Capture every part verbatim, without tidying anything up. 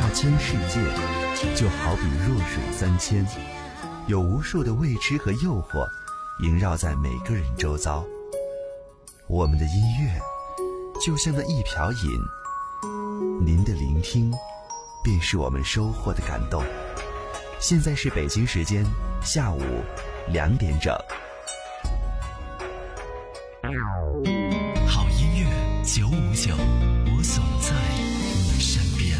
千世界，就好比弱水三千，有无数的未知和诱惑萦绕在每个人周遭。我们的音乐就像那一瓢饮，您的聆听便是我们收获的感动。现在是北京时间下午两点整。 好音乐九五九，我总在你身边。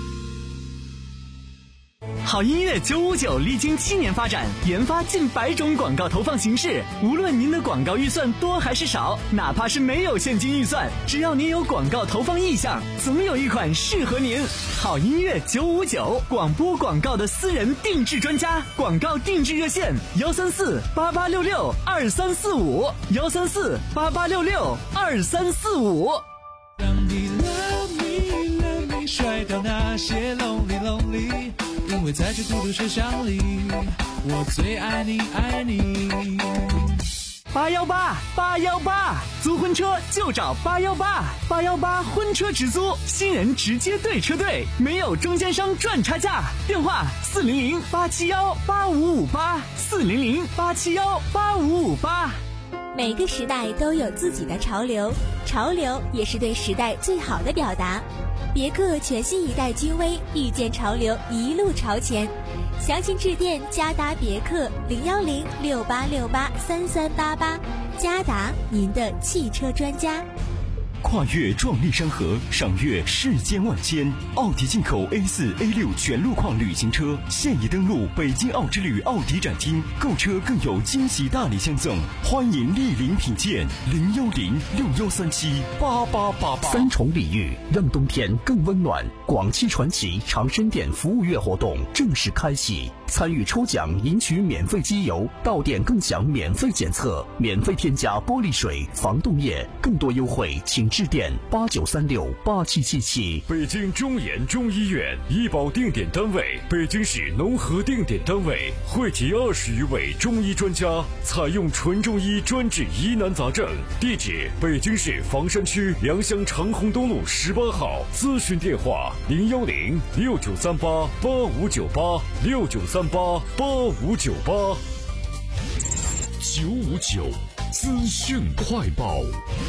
好音乐九五九历经七年发展，研发近百种广告投放形式。无论您的广告预算多还是少，哪怕是没有现金预算，只要您有广告投放意向，总有一款适合您。好音乐九五九，广播广告的私人定制专家，广告定制热线幺三四八八六六二三四五幺三四八八六六二三四五。 让你 love me love me， 甩掉那些 lonely lonely。因为在这孤独声响里，我最爱你爱你。 八幺八八幺八，租婚车就找八幺八八幺八婚车直租，新人直接对车队，没有中间商赚差价。电话四零零八七幺八五五八四零零八七幺八五五八。 每个时代都有自己的潮流，潮流也是对时代最好的表达。别克全新一代君威，遇见潮流，一路朝前。详情致电嘉达别克零幺零六八六八三三八八，嘉达您的汽车专家。 跨越壮丽山河，赏阅世间万千。奥迪进口 A 四 A 六 全路况旅行车现已登陆北京奥之旅奥迪展厅，购车更有惊喜大礼相赠，欢迎莅临品鉴。零幺零六幺三七八八八八。 三重礼遇，让冬天更温暖。广汽传祺长生店服务月活动正式开启，参与抽奖赢取免费机油，到店更享免费检测，免费添加玻璃水、防冻液，更多优惠请致电八九三六八七七七。 北京中研中医院医保定点单位，北京市农合定点单位，汇集二十余位中医专家，采用纯中医专治疑难杂症。地址：北京市房山区良乡长虹东路十八号。咨询电话：零幺零六九三八八五九八六九三八八五九八。 九五九资讯快报。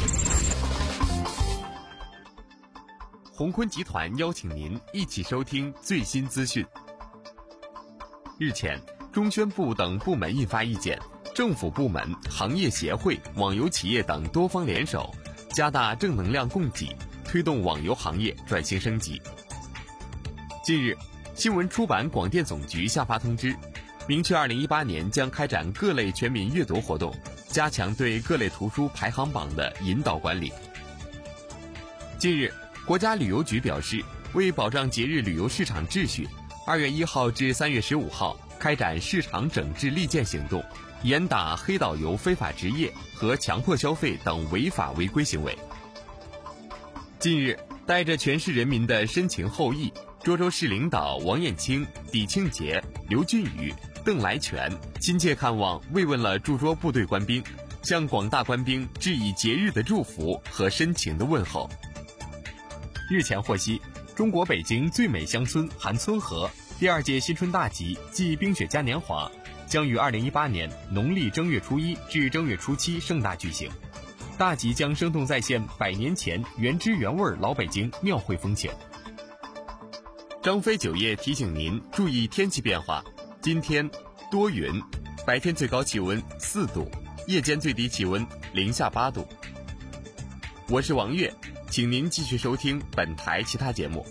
鸿坤集团邀请您一起收听最新资讯。日前，中宣部等部门印发意见，政府部门、行业协会、网游企业等多方联手，加大正能量供给，推动网游行业转型升级。近日，新闻出版广电总局下发通知，明确二零一八年将开展各类全民阅读活动，加强对各类图书排行榜的引导管理。近日，国家旅游局表示，为保障节日旅游市场秩序，二月一号至三月十五号开展市场整治利剑行动，严打黑导游非法执业和强迫消费等违法违规行为。近日，带着全市人民的深情厚谊，涿州市领导王艳清、李庆杰、刘俊宇、邓来全亲切看望慰问了驻涿部队官兵，向广大官兵致以节日的祝福和深情的问候。日前获悉，中国北京最美乡村韩村河第二届新春大集暨冰雪嘉年华将于二零一八年农历正月初一至正月初七盛大举行。大集将生动再现百年前原汁原味老北京庙会风情。张飞酒业提醒您注意天气变化，今天多云，白天最高气温四度，夜间最低气温零下八度。我是王悦，请您继续收听本台其他节目。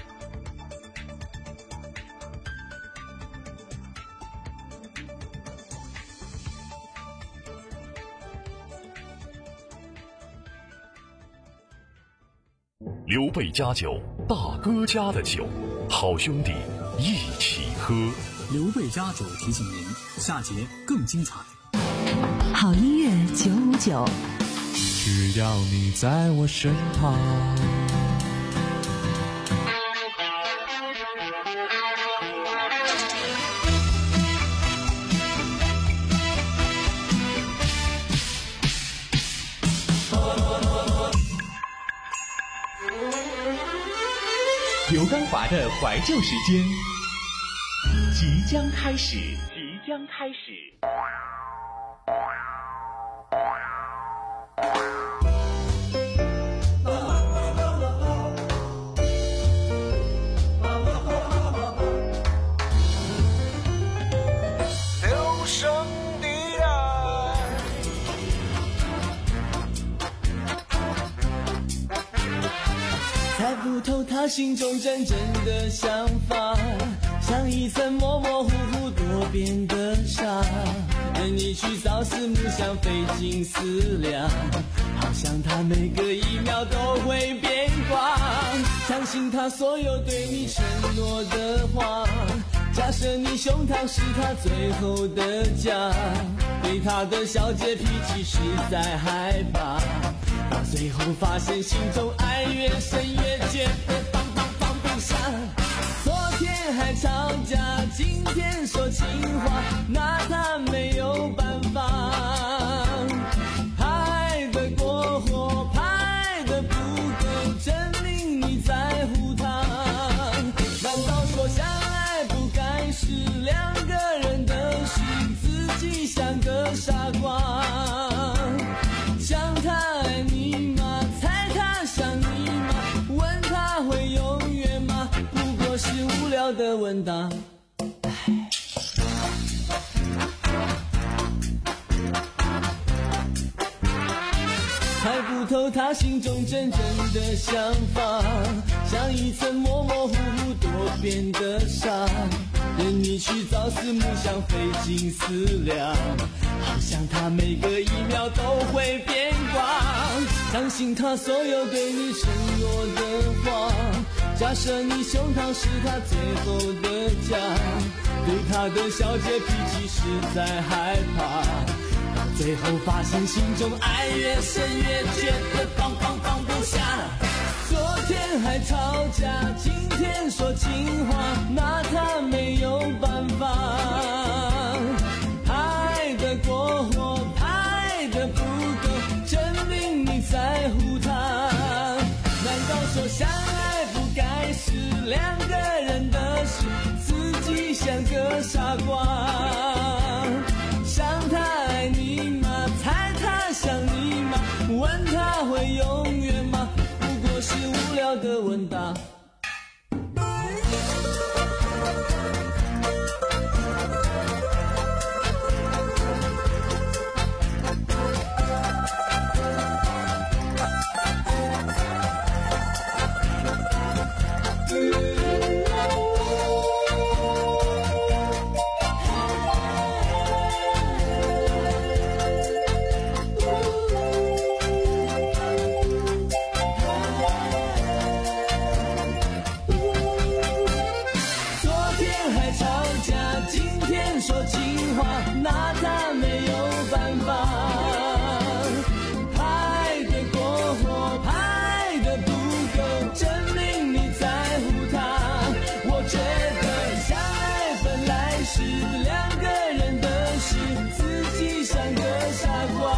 刘备家酒，大哥家的酒，好兄弟一起喝。 刘备家酒提醒您，下节更精彩。 好音乐九五九， 只要你在我身旁。 刘刚华的怀旧时间即将开始，即将开始。 留声地带， 猜不透他心中真正的想法，像一层模模糊糊多变的纱，任你去朝思暮想费尽思量，好像他每个一秒都会变卦，相信他所有对你承诺的话，假设你胸膛是他最后的家，对他的小姐脾气实在害怕，到最后发现心中爱越深越觉得放放放不下。昨天还吵架，今天说情话，拿他没有办法。拍得过火，拍得不够，证明你在乎他。难道说相爱不该是两个人的事，自己像个傻瓜？想他爱你吗？猜他想你吗？问他会永远吗？不过是无聊的问答。猜不透他心中真正的想法，像一层模模糊糊多变的纱，任你去朝思暮想费尽思量，好像他每个一秒都会变卦，相信他所有对你承诺的话，假设你胸膛是他最后的家，对他的小姐脾气实在害怕，最后发现心中爱越深越觉得放放放不下。昨天还吵架，今天说情话，拿他没有办法。拍得过火，拍得不够，证明你在乎他。难道说相爱不该是两个人的事，自己像个傻瓜？想他爱你吗？猜他想你吗？问他会永远吗？不过是无聊的问答。拿他没有办法，拍得过火，拍得不够，证明你在乎他。我觉得相爱本来是两个人的事，自己像个傻瓜。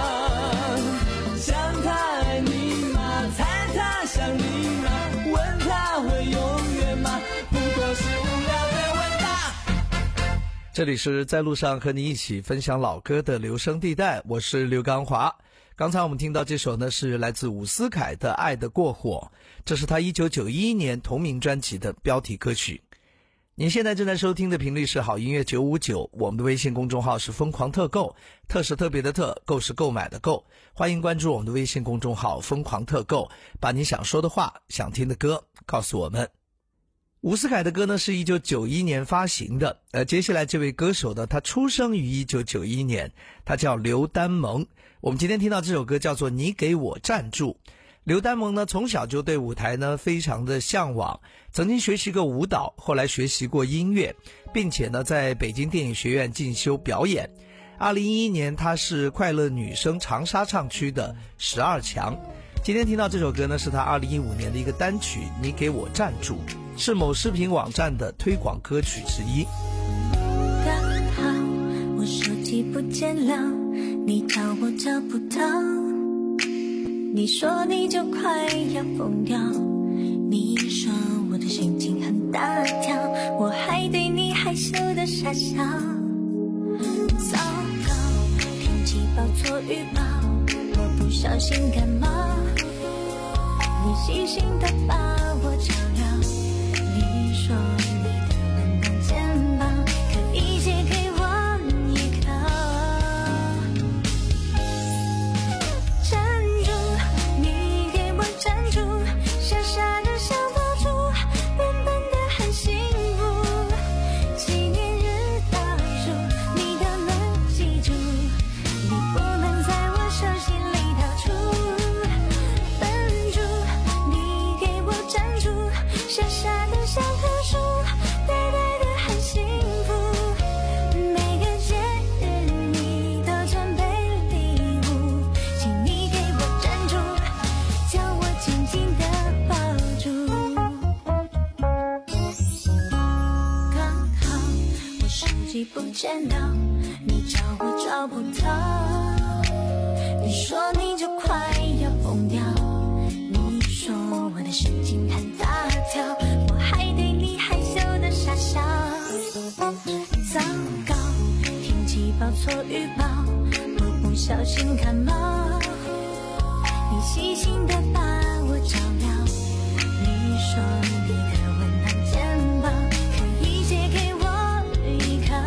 想他爱你吗？猜他想你吗？问他会永远吗？不过是无聊的问答。 这里是在路上和你一起分享老歌的留声地带，我是刘刚华。刚才我们听到这首呢，是来自伍思凯的《爱得过火》，这是他一九九一年同名专辑的标题歌曲。您现在正在收听的频率是好音乐九五九，我们的微信公众号是疯狂特购，特是特别的特，购是购买的购，欢迎关注我们的微信公众号疯狂特购，把你想说的话、想听的歌告诉我们。伍思凯的歌呢是一九九一年发行的，呃，接下来这位歌手呢，他出生于一九九一年，他叫刘丹盟。我们今天听到这首歌叫做《你给我站住》。刘丹盟呢从小就对舞台呢非常的向往，曾经学习过舞蹈，后来学习过音乐，并且呢在北京电影学院进修表演。二零一一年他是快乐女声长沙唱区的十二强。今天听到这首歌呢是他二零一五年的一个单曲《你给我站住》，是某视频网站的推广歌曲之一。 刚好我手机不见了，你找我找不到，你说你就快要疯掉，你说我的笑。糟糕，天气报错预报，我不小心感冒。你细心地把我照料，你说你的温暖肩膀可以借给我依靠。站住，你给我站住，傻傻的想抱住，笨笨的很幸福。纪念日倒数，你的门记住，你不能在我手心里逃出。笨住，你给我站住，傻傻的像棵树，呆呆的很幸福。每个节日你都准备礼物，请你给我站住，将我紧紧地抱住。刚好我手机不见了，你找我找不到，你说你就快要疯掉，你说我的神经很大条，我还对你害羞的傻笑。糟糕，天气报错预报，我不小心感冒。你细心地把我照料，你说你的温暖肩膀可以借给我依靠。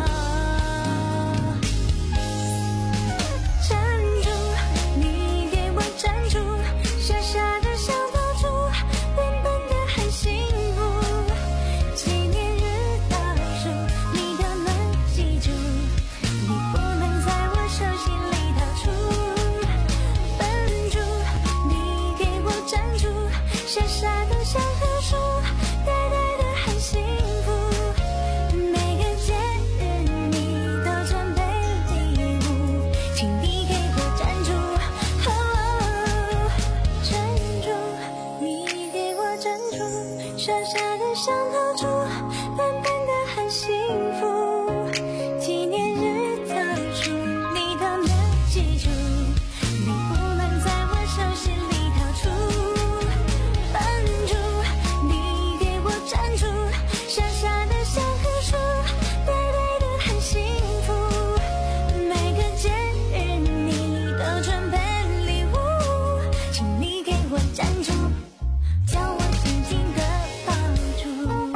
站住，你给我站住，傻傻的想抱住，笨笨的很幸福。纪念日倒数，你的门记住，你不能在我手心里逃出。笨住，你给我站住，傻傻的像棵树，呆呆的很幸福。每个节日你都准备礼物，请你给我站住，哦，站住，你给我站住，傻傻的想逃出，笨笨的很幸福。纪念日倒数，你都能记住，你不能在我手心里逃出。笨住，你给我站住，傻傻的像棵树，呆呆的很幸福。每个节日你都准备礼物，请你给我站住，将我紧紧地抱住。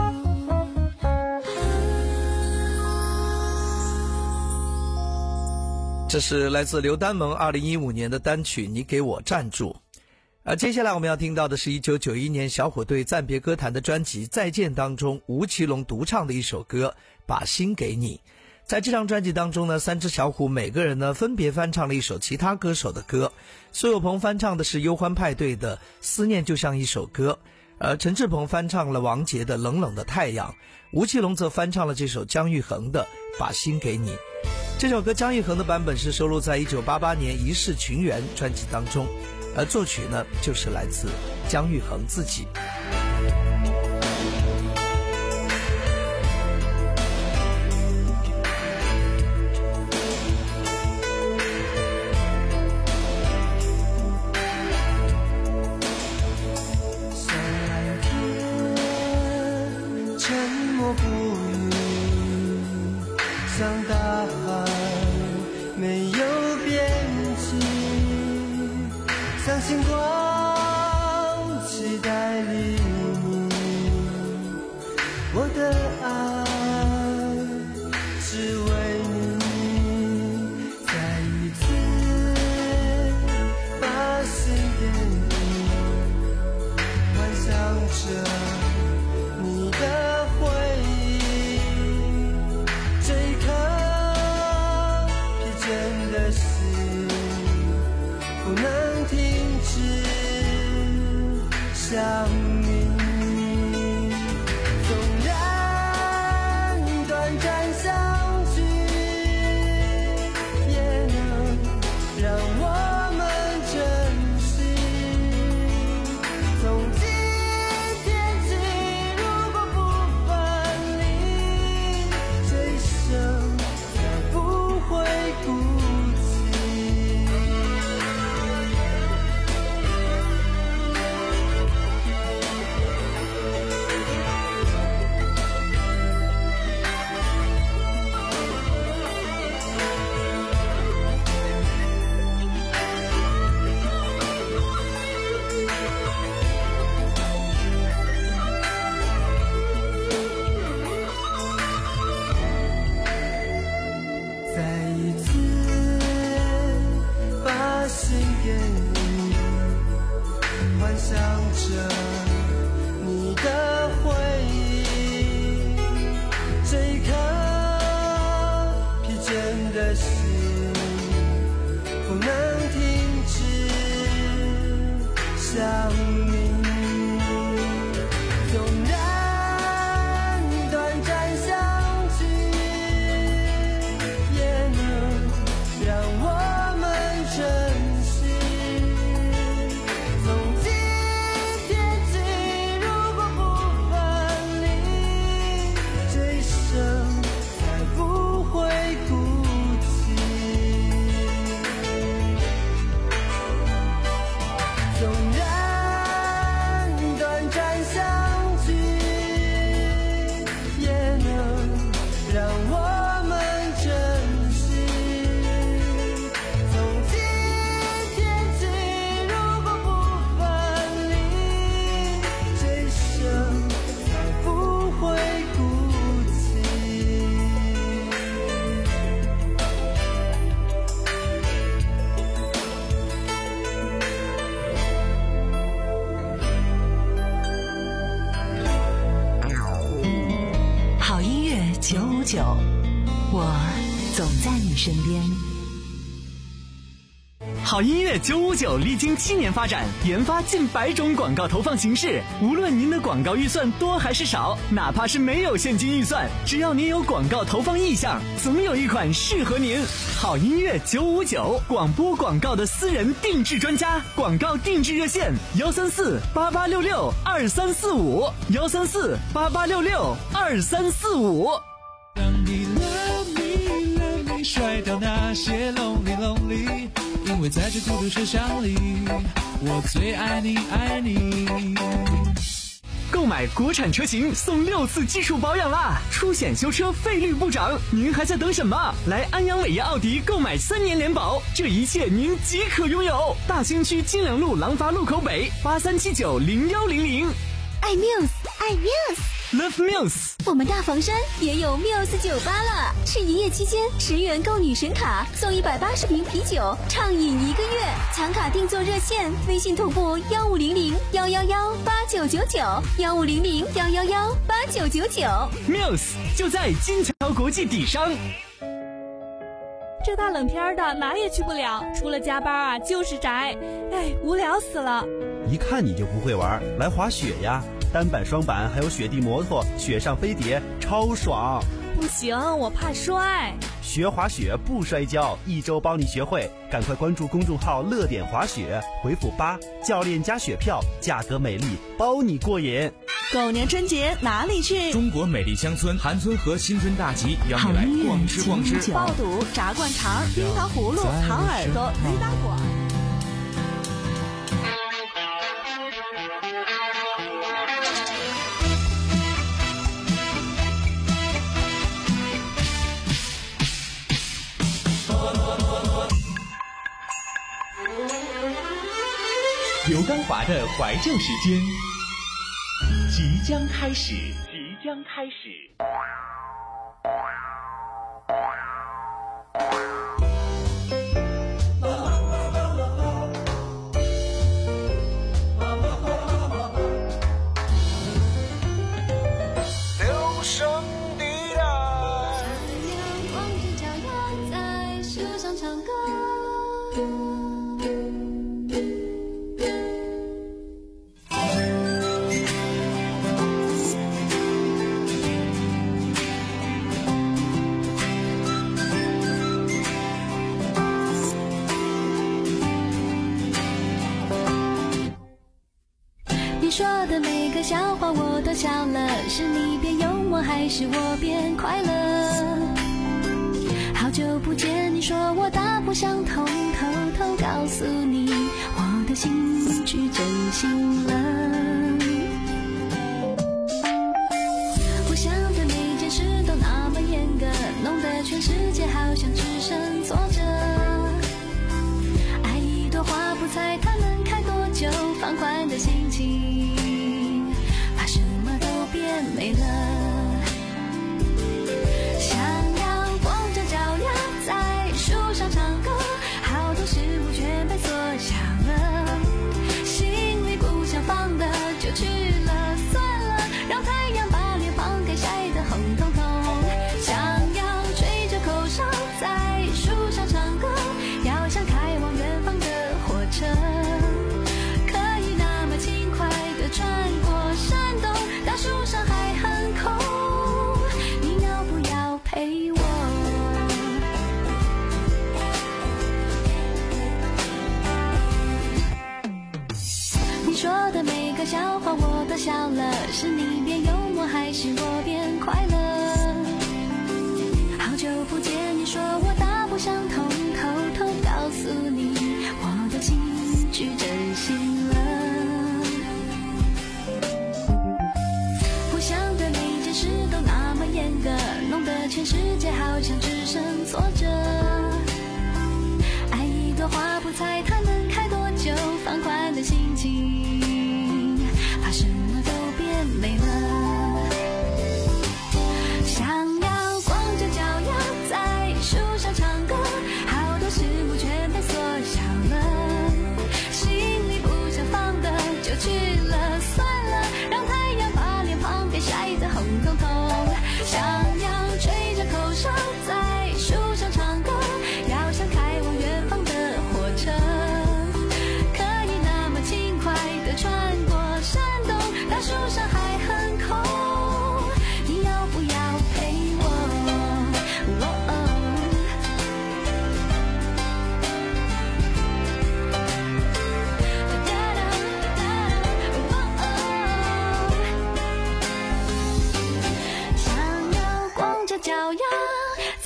这是来自刘丹盟二零一五年的单曲《你给我站住》。而接下来我们要听到的是一九九一年小虎队暂别歌坛的专辑《再见》当中吴奇隆独唱的一首歌《把心给你》。在这张专辑当中呢，三只小虎每个人呢分别翻唱了一首其他歌手的歌。苏有朋翻唱的是忧欢派对的《思念就像一首歌》，而陈志朋翻唱了王杰的《冷冷的太阳》，吴奇隆则翻唱了这首姜育恒的《把心给你》。这首歌姜育恒的版本是收录在一九八八年《一世群缘》专辑当中，而作曲呢就是来自姜育恒自己。 像蓝天沉默不语，像大海没有边际，像星光期待黎明。我的爱只为你，再一次把心给你，幻想着你的回忆。这一刻疲倦的心不能停止想你。纵然短暂相聚，也能让我们珍惜。从今天起九，我总在你身边。 好音乐九五九历经七年发展，研发近百种广告投放形式。无论您的广告预算多还是少，哪怕是没有现金预算，只要您有广告投放意向，总有一款适合您。好音乐九五九，广播广告的私人定制专家，广告定制热线：幺三四八八六六二三四五，幺三四八八六六二三四五。 让你 love me love me 甩掉那些 lonely lonely， 因为在这孤独车厢里，我最爱你爱你。 购买国产车型送六次技术保养啦，出险修车费率不涨，您还在等什么？来安阳伟业奥迪购买三年联保，这一切您即可拥有。大兴区金良路廊坊路口北八三七九零幺零零。 爱 Muse， 爱 Muse。Love Muse， 我们大房山也有 Muse 酒吧了。是营业期间，十元购女神卡送一百八十瓶啤酒，畅饮一个月。抢卡定做热线，微信同步幺五零零幺幺幺八九九九，幺五零零幺幺幺八九九九。 Muse 就在金桥国际底商。 这大冷天的哪也去不了，除了加班啊就是宅，哎，无聊死了。 一看你就不会玩，来滑雪呀！单板、双板还有雪地摩托，雪上飞碟，超爽！ 不行，我怕摔。 学滑雪不摔跤，一周帮你学会，赶快关注公众号“乐点滑雪”，回复八，教练加雪票，价格美丽，包你过瘾。 狗年春节哪里去？ 中国美丽乡村韩村和新村大集邀你来逛吃逛吃， 爆肚、炸灌肠、冰糖葫芦、糖耳朵、驴打滚。 刘刚华的怀旧时间即将开始，即将开始。 留声地带， 光着脚丫在树上唱歌。你说的每个笑话我都笑了，是你变幽默还是我变快乐？好久不见，你说我大不相同，偷偷告诉你我的心去真心了。我想的每件事都那么严格，弄得全世界好像只剩坐着。爱一朵花不猜它能开多久，放宽的心情把什么都变美了。想要光着脚丫在树上唱歌，好多事物全被缩小了，心里不想放的就去了，算了，让太阳把脸庞给晒得红彤彤。想要吹着口哨在树上唱歌，要像开往远方的火车，可以那么轻快地穿过山洞，大树上还很空，你要不要陪我？你说的每个笑话我都笑了，是你变幽默还是我变快乐？好久不见，你说我大不相同，偷偷告诉你我的心去真心了。我想的每件事都那么严格，弄得全世界好像只剩坐着。爱一朵花不猜它能开多久，放宽的心情把什么都变美了。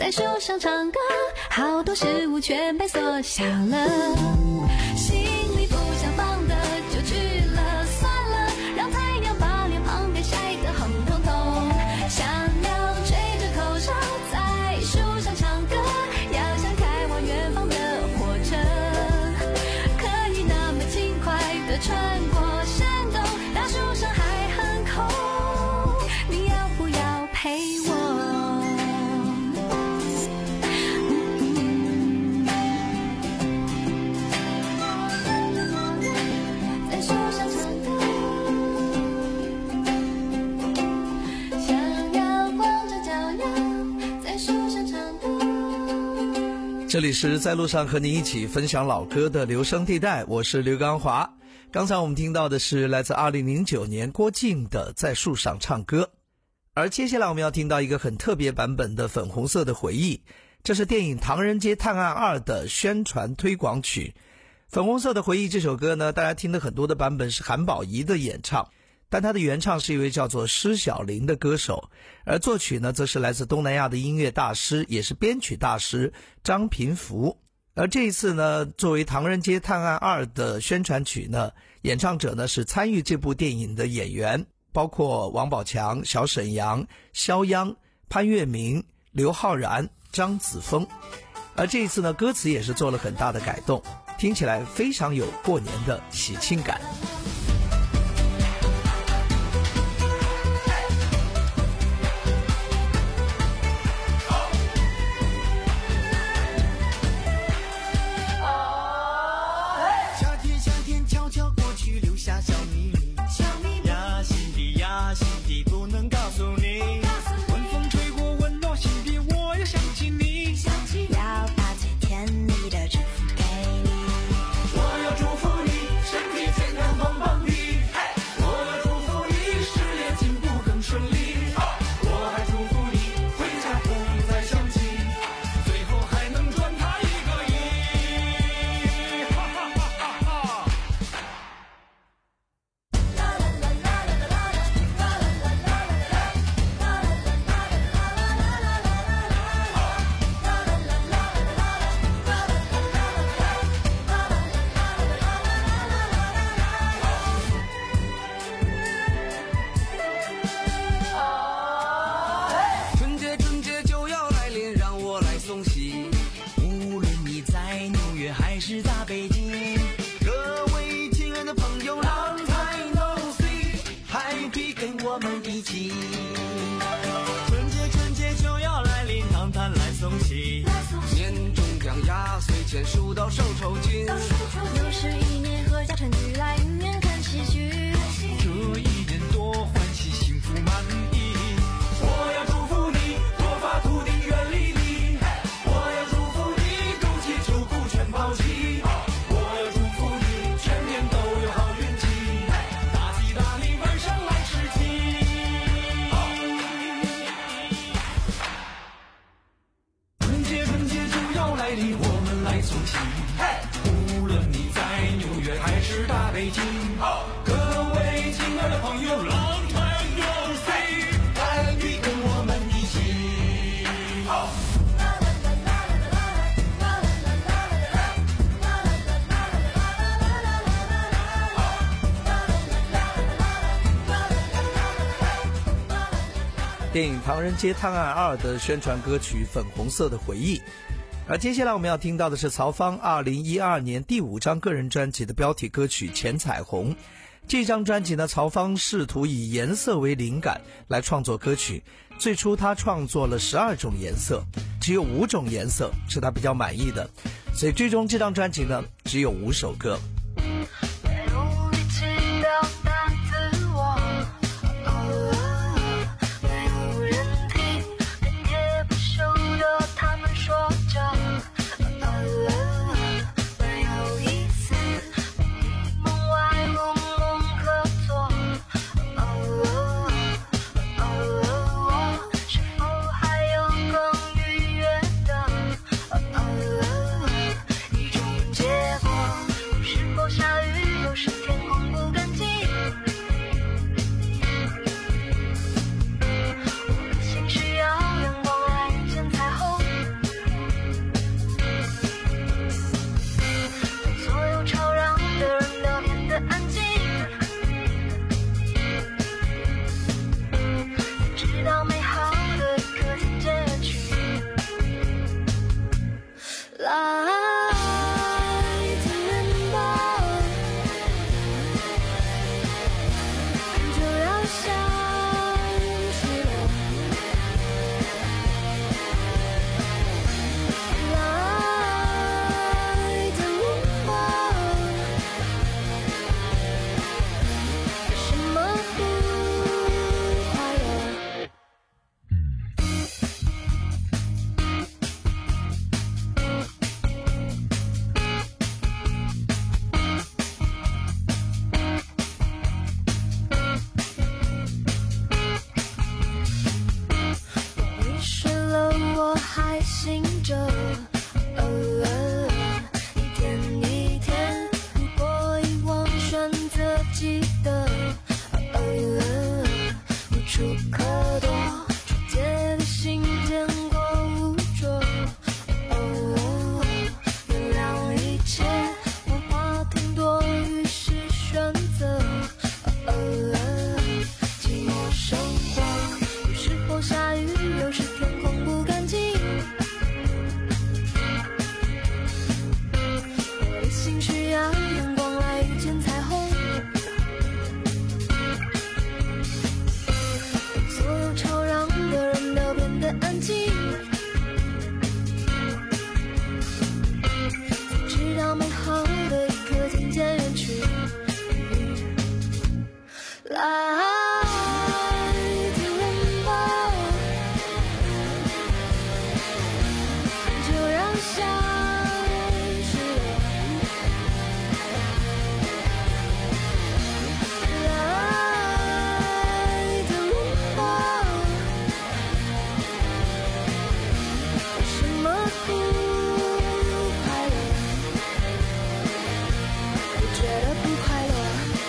在树上唱歌，好多事物全被缩小了，心里不想放的就去了，算了，让太阳把脸庞给晒得红彤彤，想要吹着口哨在树上唱歌，要像开往远方的火车，可以那么轻快地穿过山洞，大树上还很空，你要不要陪我？ 这里是在路上和你一起分享老歌的留声地带，我是刘刚华。刚才我们听到的是来自二零零九年郭靖的《在树上唱歌》，而接下来我们要听到一个很特别版本的粉红色的回忆，这是电影《唐人街探案二》的宣传推广曲。粉红色的回忆这首歌呢，大家听的很多的版本是韩宝仪的演唱，但他的原唱是一位叫做施小林的歌手，而作曲呢则是来自东南亚的音乐大师，也是编曲大师张平福。而这一次呢，作为《唐人街探案二》的宣传曲呢，演唱者呢是参与这部电影的演员，包括王宝强、小沈阳、肖央、潘粤明、刘昊然、张子枫。而这一次呢，歌词也是做了很大的改动，听起来非常有过年的喜庆感。 前数到手抽筋， 又是一年合家团聚来云园看戏剧， 这一年多欢喜幸福满意。我要祝福你多发土地远离你，我要祝福你赌气出股全抛弃，我要祝福你全年都有好运气，大吉大利晚上来吃鸡。春节春节就要来临，我们来送喜，无论你在纽约还是大北京，各位亲爱的朋友 Long time no see， Happy 跟我们一起。 电影《唐人街探案二》的宣传歌曲《粉红色的回忆》。而接下来我们要听到的是曹芳二零一二年第五张个人专辑的标题歌曲《浅彩虹》。这张专辑呢，曹芳试图以颜色为灵感来创作歌曲。最初他创作了十二种颜色，只有五种颜色是他比较满意的，所以最终这张专辑呢只有五首歌。 下雨处可躲，纯洁的心见过污浊。哦，原谅一切，谎话挺多，于是选择。哦，寂寞生活，有时候下雨，有时天空不干净。我的心需要阳光来遇见彩虹。所有吵嚷的人都变得安静，才知道美好的一刻渐渐远去。来自拥抱，就让消失了。来自拥抱，为什么不快乐？我觉得不快乐。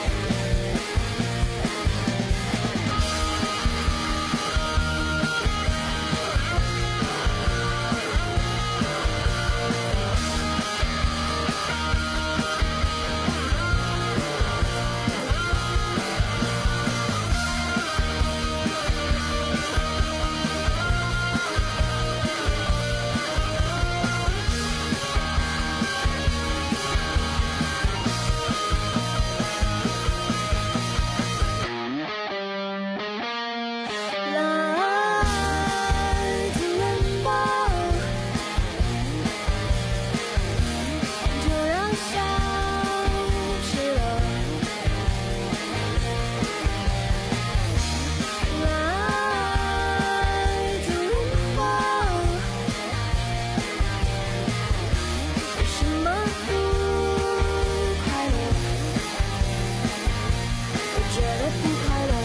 来自拥抱，就让消失了。来自拥抱，为什么不快乐？我觉得不快乐。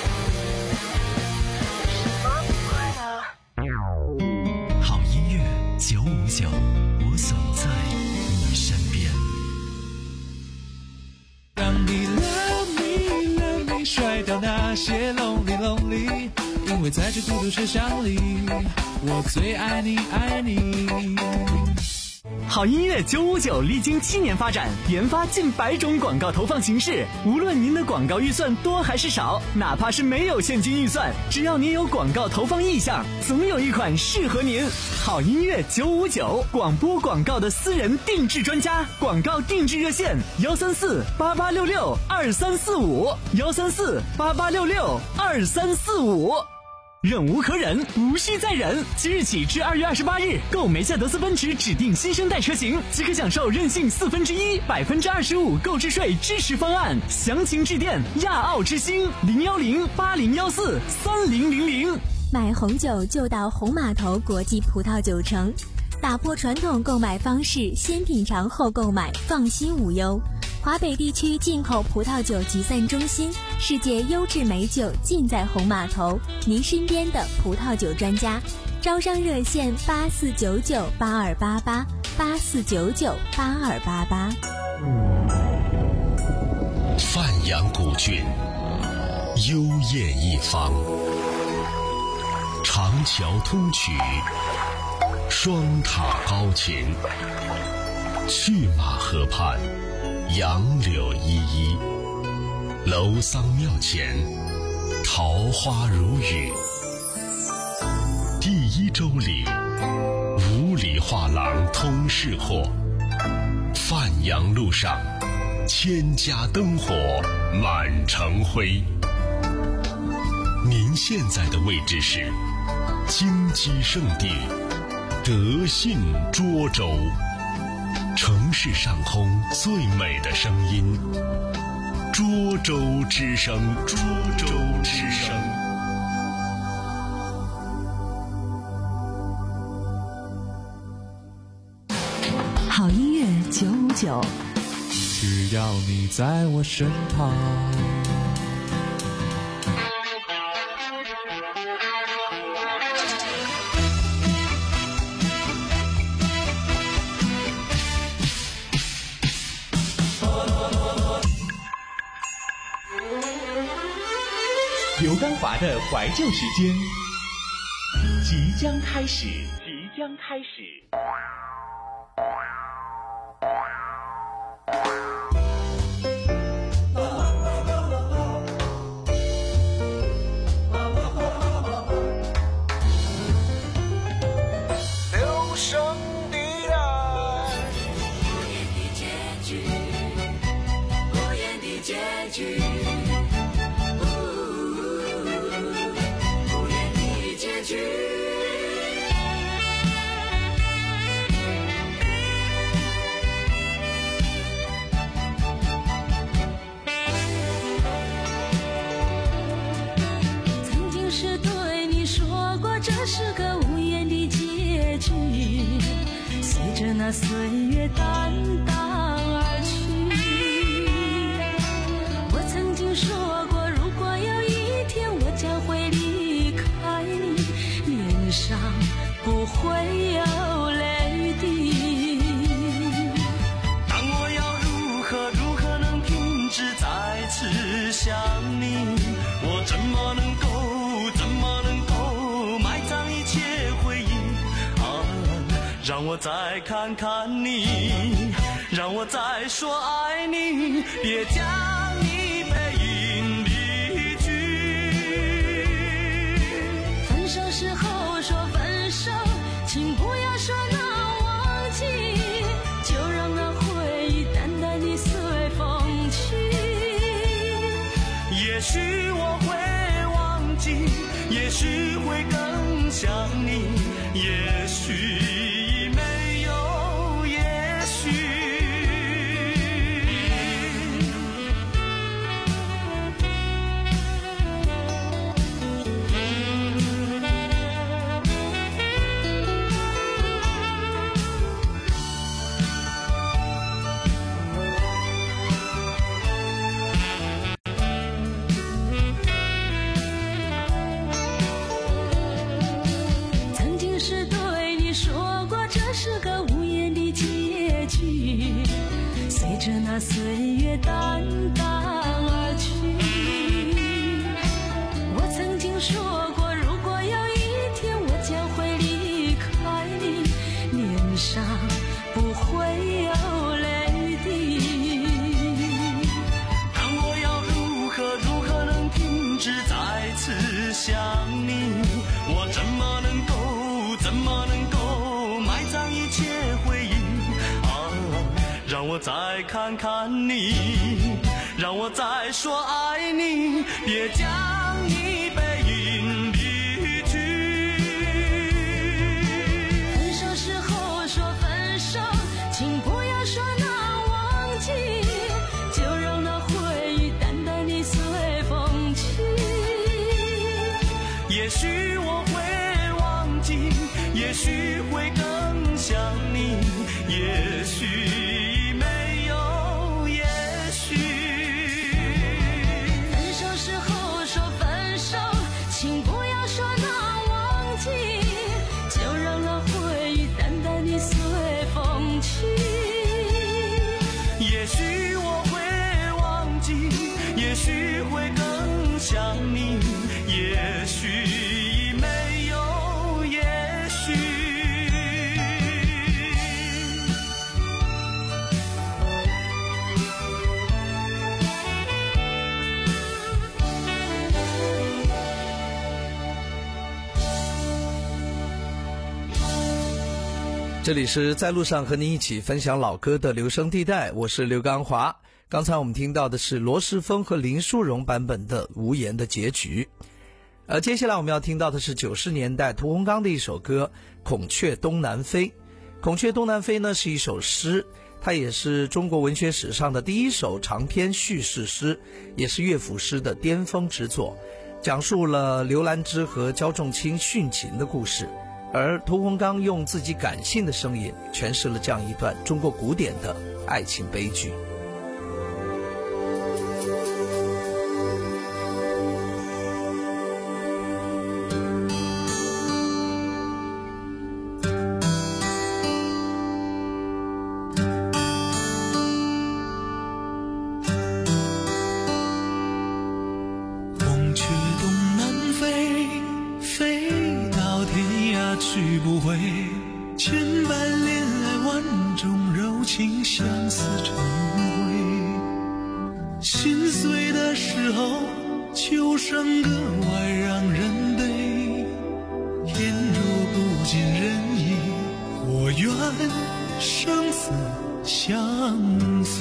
好音乐九五九，我总在你身边。 让你 love me love me 甩掉那些 lonely lonely， 因为在这孤独车厢里，我最爱你爱你。 好音乐九五九历经七年发展，研发近百种广告投放形式。无论您的广告预算多还是少，哪怕是没有现金预算，只要您有广告投放意向，总有一款适合您。好音乐九五九，广播广告的私人定制专家，广告定制热线：幺三四八八六六二三四五，幺三四八八六六二三四五。忍无可忍，无需再忍。即日起至二月二十八日，购梅赛德斯奔驰指定新生代车型，即可享受任性四分之一、百分之二十五购置税支持方案。详情致电亚奥之星零幺零八零幺四三零零零。 买红酒就到红码头国际葡萄酒城，打破传统购买方式，先品尝后购买，放心无忧。华北地区进口葡萄酒集散中心，世界优质美酒尽在红码头，您身边的葡萄酒专家。招商热线八四九九八二八八八四九九八二八八。 范阳古郡，幽艳一方，长桥通衢，双塔高琴，去马河畔，杨柳依依，楼桑庙前，桃花如雨。第一周里，五里画廊通市货，范阳路上，千家灯火满城辉。您现在的位置是金鸡圣地德信涿州，城市上空最美的声音，涿州之声，涿州之声。 好音乐九五九， 只要你在我身旁。 刘刚华的怀旧时间即将开始，即将开始。 留声地带， 无言的结局，无言的结局。 曾经是对你说过这是个无言的结局，随着那岁月淡淡而去。我曾经说过，如果有一天我将会离开你，脸上不会有泪滴。 当我要如何如何能停止再次想你，我怎么能够怎么能够埋葬一切回忆啊，让我再看看你，让我再说爱你，别将你背影离去。 分手时候说分手，请不要说那忘记，就让那回忆淡淡地随风去。 也许我会忘记，也许会更想你，也许没有也许。 曾经是对你说过这是个无言的结局，随着那岁月淡淡而去。我曾经说过，如果有一天我将会离开你，脸上不会有泪滴。 当我要如何如何能停止再次想你，我怎么能够怎么能够埋葬一切回忆啊，让我再看看你，让我再说爱你，别将你背影离去。 分手时候说分手，请不要说那忘记，就让那回忆淡淡地随风去。 也许我会忘记，也许会更想你，也许没有也许。 分手时候说分手，请不要说那忘记，就让那回忆淡淡地随风去。 也许我会忘记，也许会更想你，也许没有也许。 这里是在路上和您一起分享老歌的留声地带，我是刘刚华。刚才我们听到的是罗时丰和林淑荣版本的《无言的结局》。而接下来我们要听到的是九十年代屠洪刚的一首歌《孔雀东南飞》。《孔雀东南飞》呢是一首诗，它也是中国文学史上的第一首长篇叙事诗，也是乐府诗的巅峰之作，讲述了刘兰芝和焦仲卿殉情的故事。而屠洪刚用自己感性的声音诠释了这样一段中国古典的爱情悲剧。 孔雀东去不回，千百恋爱万种柔情，相思成灰。心碎的时候，秋声格外让人悲。天若不尽人意，我愿生死相随。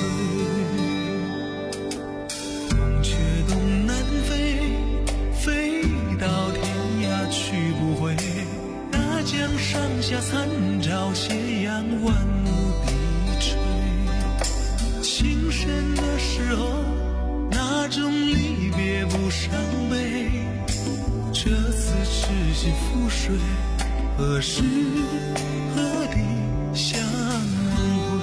风却东南飞，飞到天涯去不回。大江上下残照，斜阳万物低垂。情深的时候，那种离别不伤悲。这次痴心覆水，何时何地相会？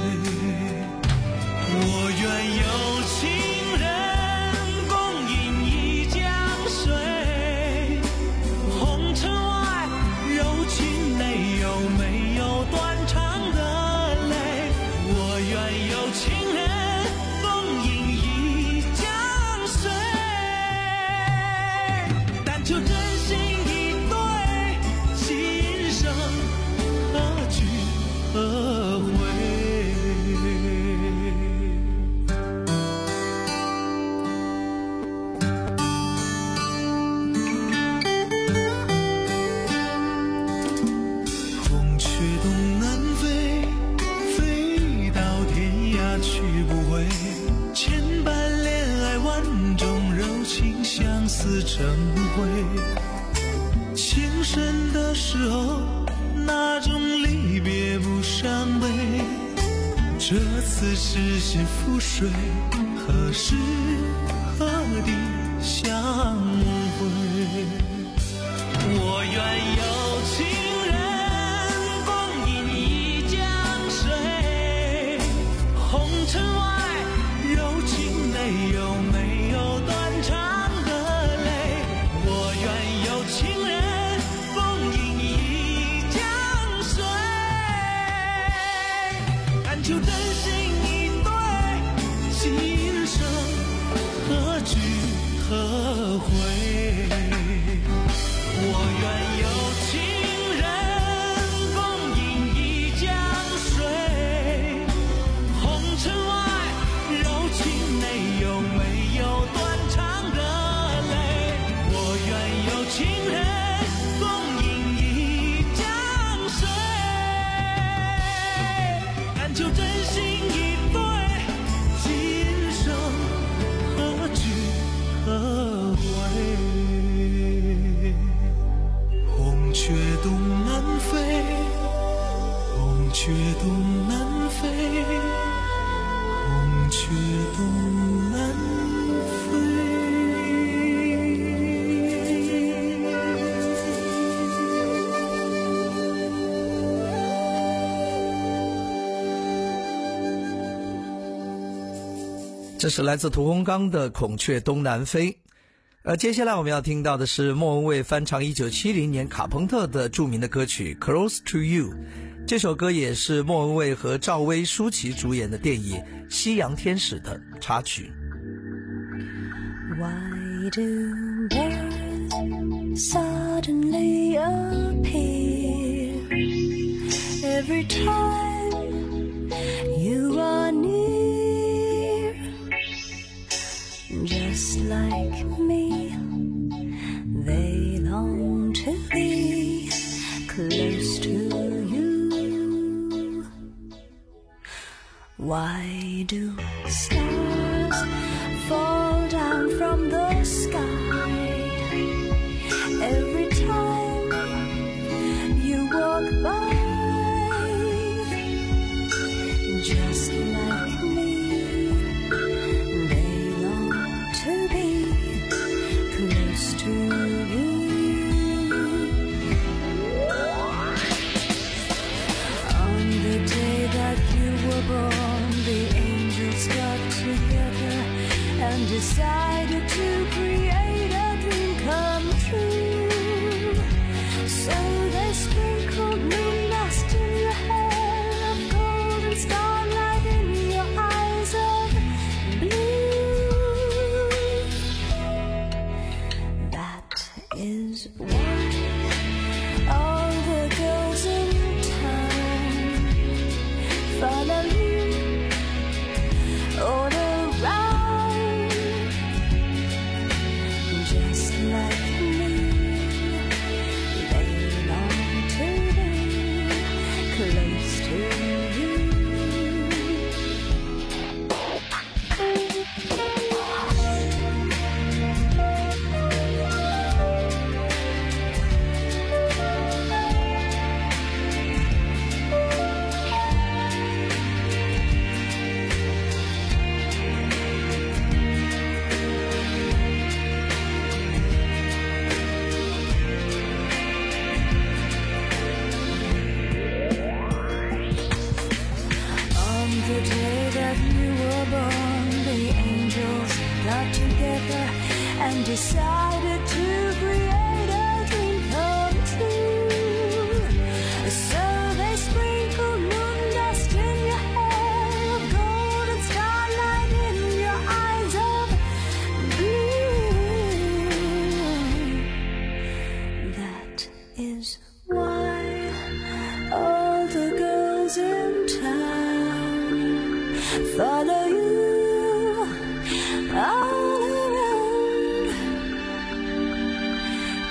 我愿有情人共饮一江水，红尘外柔情内有没有断肠的泪？我愿有情人共饮一江水，但求真心一对，今生何聚何回？风却东南飞，飞到天涯去不回。千百恋爱万种柔情，相思成灰。情深的时候，那种离别不伤悲。这次痴心覆水，何时何地相会？我愿有情人共饮一江水，红尘外柔情内有没有断肠的泪？我愿有情人共饮一江水，但求真心一对，今生何聚何回？我愿有情人共饮一江水，红尘外柔情内有没有断肠的泪？我愿有情人共饮一江水，但求真心一对，今生何聚何回？红却东南飞，红却东南飞，红却东南这是来自屠洪刚的《孔雀东南飞》。呃，接下来我们要听到的是莫文蔚翻唱一九七零年卡朋特的著名的歌曲《Close to You》。这首歌也是莫文蔚和赵薇、舒淇主演的电影《西洋天使》的插曲。 Why do birds suddenly appear every time you are near? Just like me, they long to be close to you. Why do stars fall down from the sky every time you walk by? Just like me, they long to be close to you. On the day that you were born, the angels got together and decided to create a dream come true. So they sprinkled moon dust in your hair of gold and starlight in your eyes of blue. That is why all the girls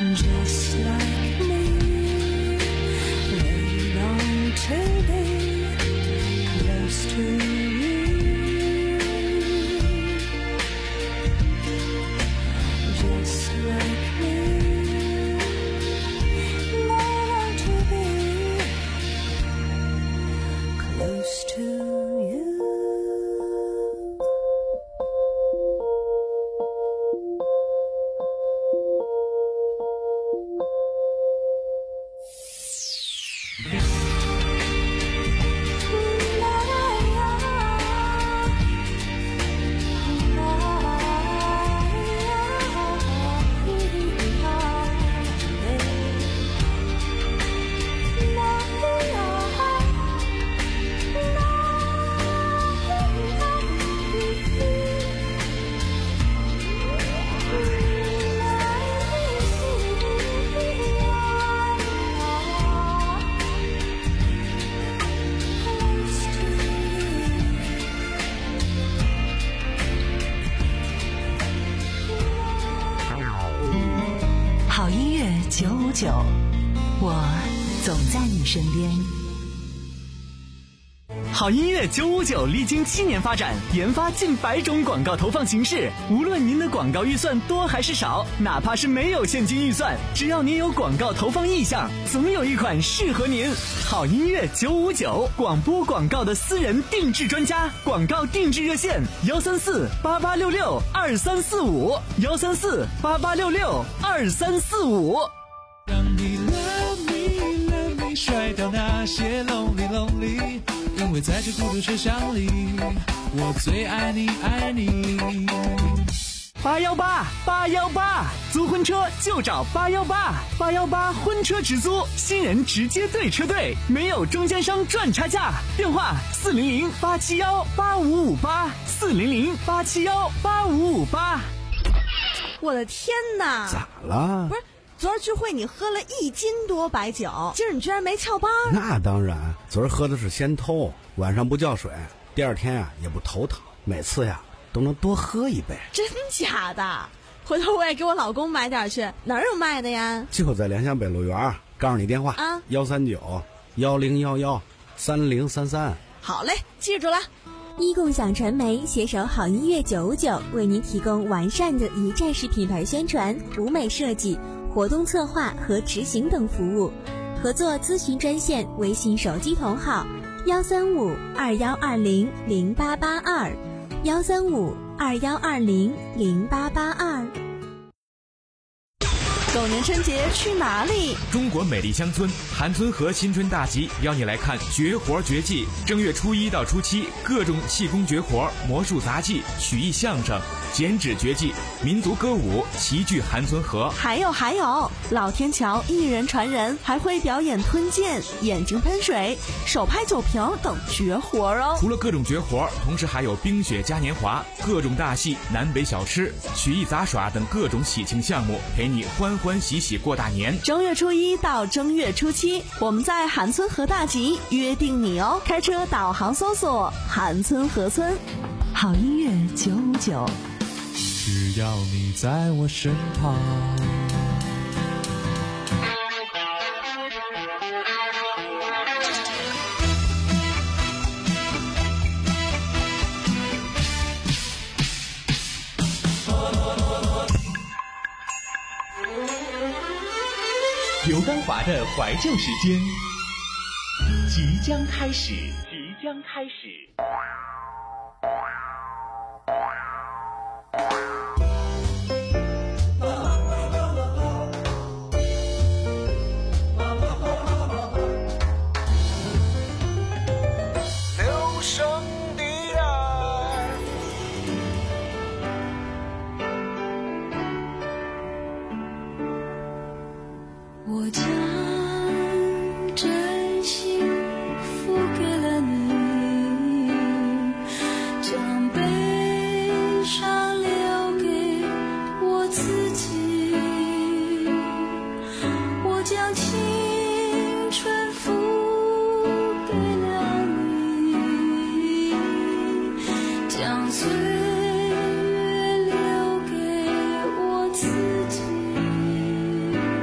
Just like me, they long to be close to you. Just like me, they long to be close to you. 好音乐九五九，我总在你身边。 好音乐九五九历经七年发展，研发近百种广告投放形式。无论您的广告预算多还是少，哪怕是没有现金预算，只要您有广告投放意向，总有一款适合您。好音乐九五九，广播广告的私人定制专家，广告定制热线：幺三四八八六六二三四五，幺三四八八六六二三四五。 让你 love me love me 甩掉那些 lonely lonely， 因为在这孤独车厢里，我最爱你爱你。 八幺八八幺八，租婚车就找八幺八，八幺八婚车直租，新人直接对车队，没有中间商赚差价。电话四零零八七幺八五五八，四零零八七幺八五五八。 我的天哪！ 咋了？ 不是，昨儿聚会你喝了一斤多白酒，今儿你居然没翘班？ 那当然，昨儿喝的是仙偷，晚上不叫水，第二天呀、啊、也不头疼，每次呀都能多喝一杯。 真假的？回头我也给我老公买点去。哪儿有卖的呀？ 就在联想北路园，告诉你电话啊，幺三九幺零幺幺三零三三。 好嘞，记住了。 一共享传媒携手好音乐九五九，为您提供完善的一站式品牌宣传、舞美设计、活动策划和执行等服务。合作咨询专线：微信手机同号幺三五二幺二零零八八二，幺三五二幺二零零八八二。 狗年春节去哪里？ 中国美丽乡村韩村河新春大集邀你来看绝活绝技。正月初一到初七，各种气功绝活、魔术杂技、曲艺相声、剪纸绝技、民族歌舞齐聚韩村河。 还有还有，老天桥一人传人，还会表演吞剑、眼睛喷水、手拍酒瓶等绝活哦。 除了各种绝活，同时还有冰雪嘉年华、各种大戏、南北小吃、曲艺杂耍等各种喜庆项目，陪你欢欢喜喜过大年。 正月初一到正月初七，我们在韩村河大集约定你哦。开车导航搜索韩村河村。好音乐九五九， 只要你在我身旁。 刘刚华的怀旧时间即将开始，即将开始。 留声地带， 我将真心付给了你，将悲伤留给我自己，我将青春付给了你，将岁月留给我自己。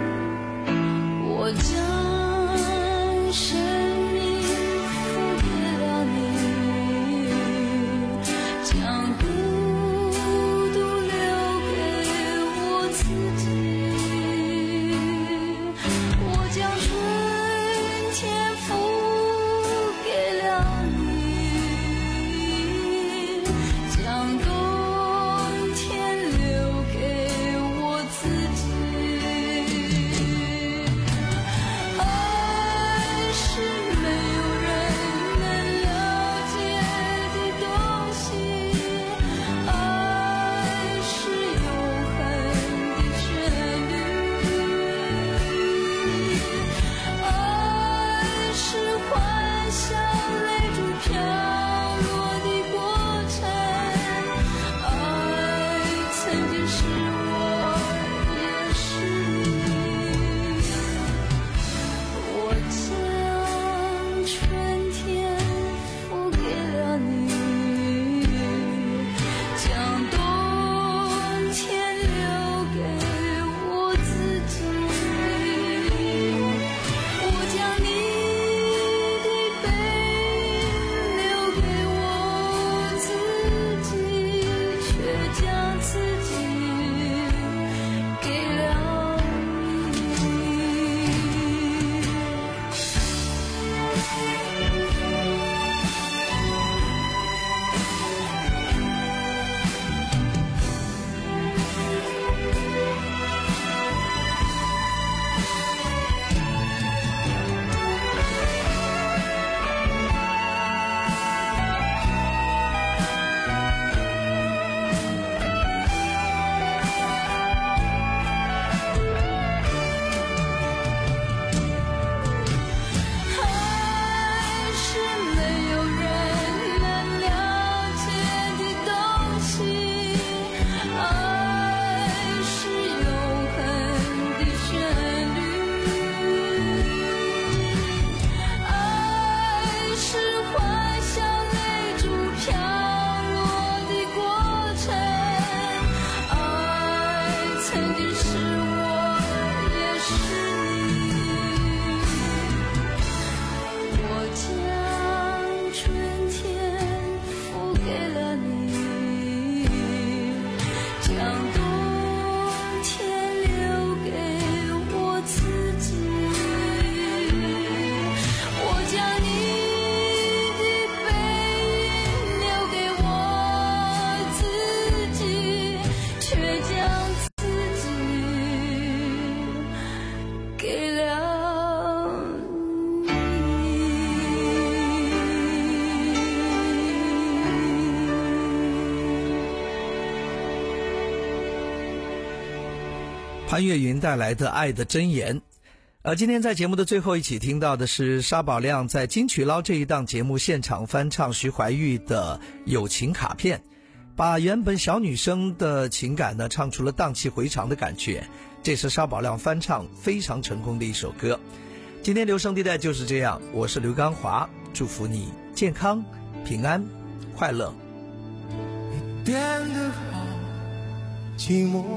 潘越云带来的《爱的箴言》。呃，今天在节目的最后一起听到的是沙宝亮在金曲捞这一档节目现场翻唱徐怀钰的《友情卡片》，把原本小女生的情感呢唱出了荡气回肠的感觉。这是沙宝亮翻唱非常成功的一首歌。今天留声地带就是这样，我是刘刚华，祝福你健康、平安、快乐。 你变得好寂寞，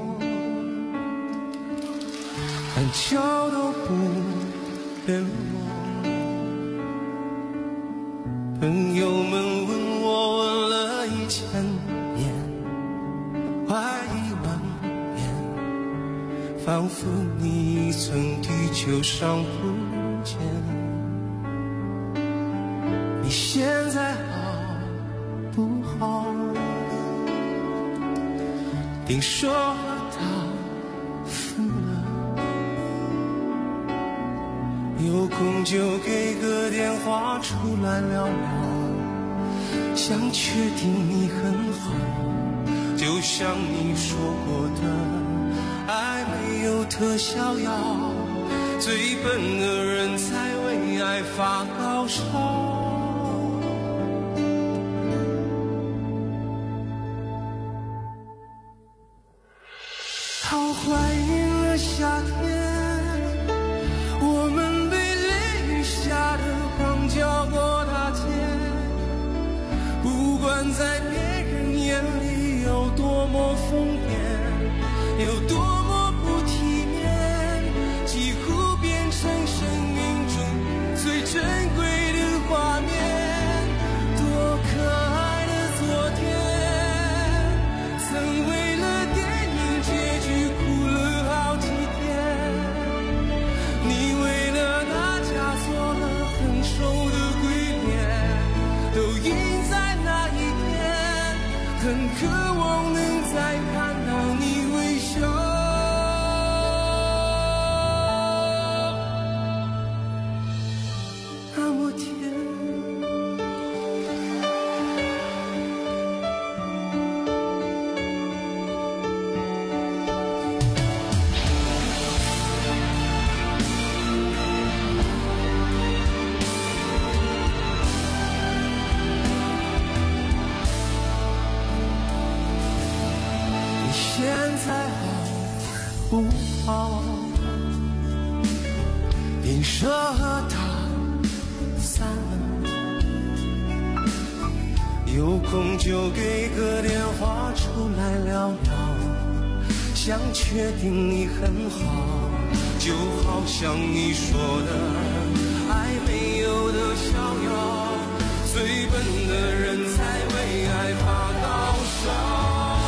很久都不联络。朋友们问我问了一千遍，快一万遍，仿佛你从地球上不见。你现在好不好？听说他分了，有空就给个电话出来聊聊，想确定你很好，就像你说过的，爱没有特效药，最笨的人才为爱发高烧。好怀念了夏天，我们被雷雨下的光叫过大街，不管在别人眼里有多么疯癫，有多么不体面，几乎变成生命中最珍贵的画面。多可爱的昨天，曾为了电影结局哭了好几天，你为了大家做了分手的鬼脸，都印在那一天，很渴望能再看到你微笑。那么甜。现在好不好？因舍他散了，有空就给个电话出来聊聊，想确定你很好，就好像你说的，爱没有的逍遥，最笨的人才为爱发高烧。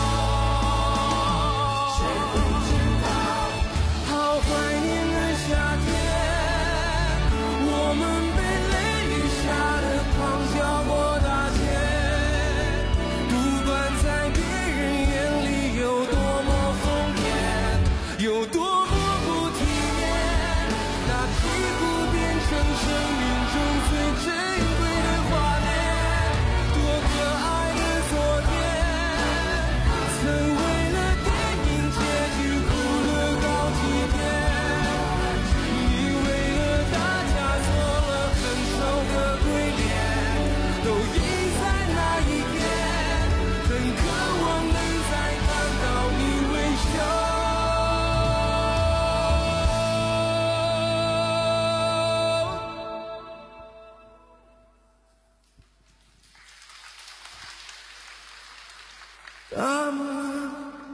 那么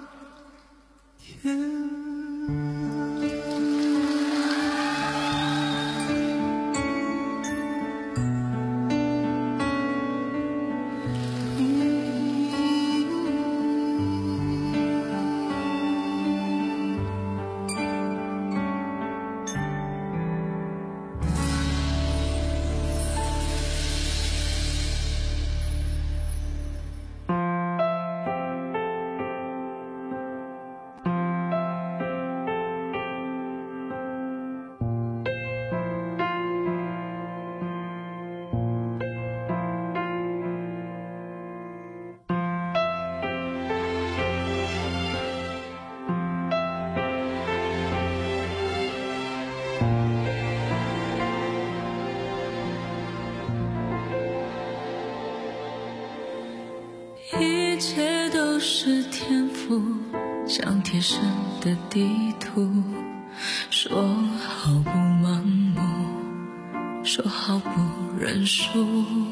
甜。 一切都是天赋，像贴身的地图，说好不盲目，说好不认输，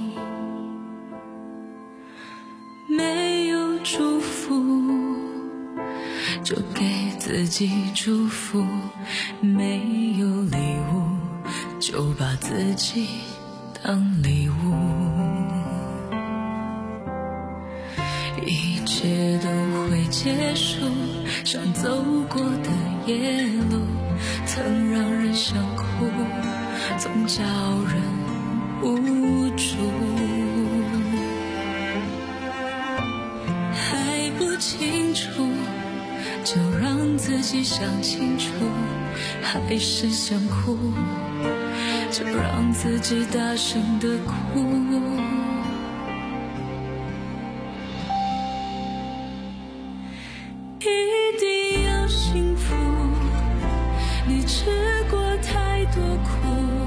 没有祝福就给自己祝福，没有礼物就把自己当礼物，一切都会结束，像走过的夜路，曾让人想哭，总叫人无助，还不清楚就让自己想清楚，还是想哭就让自己大声地哭，一定要幸福，你吃过太多苦，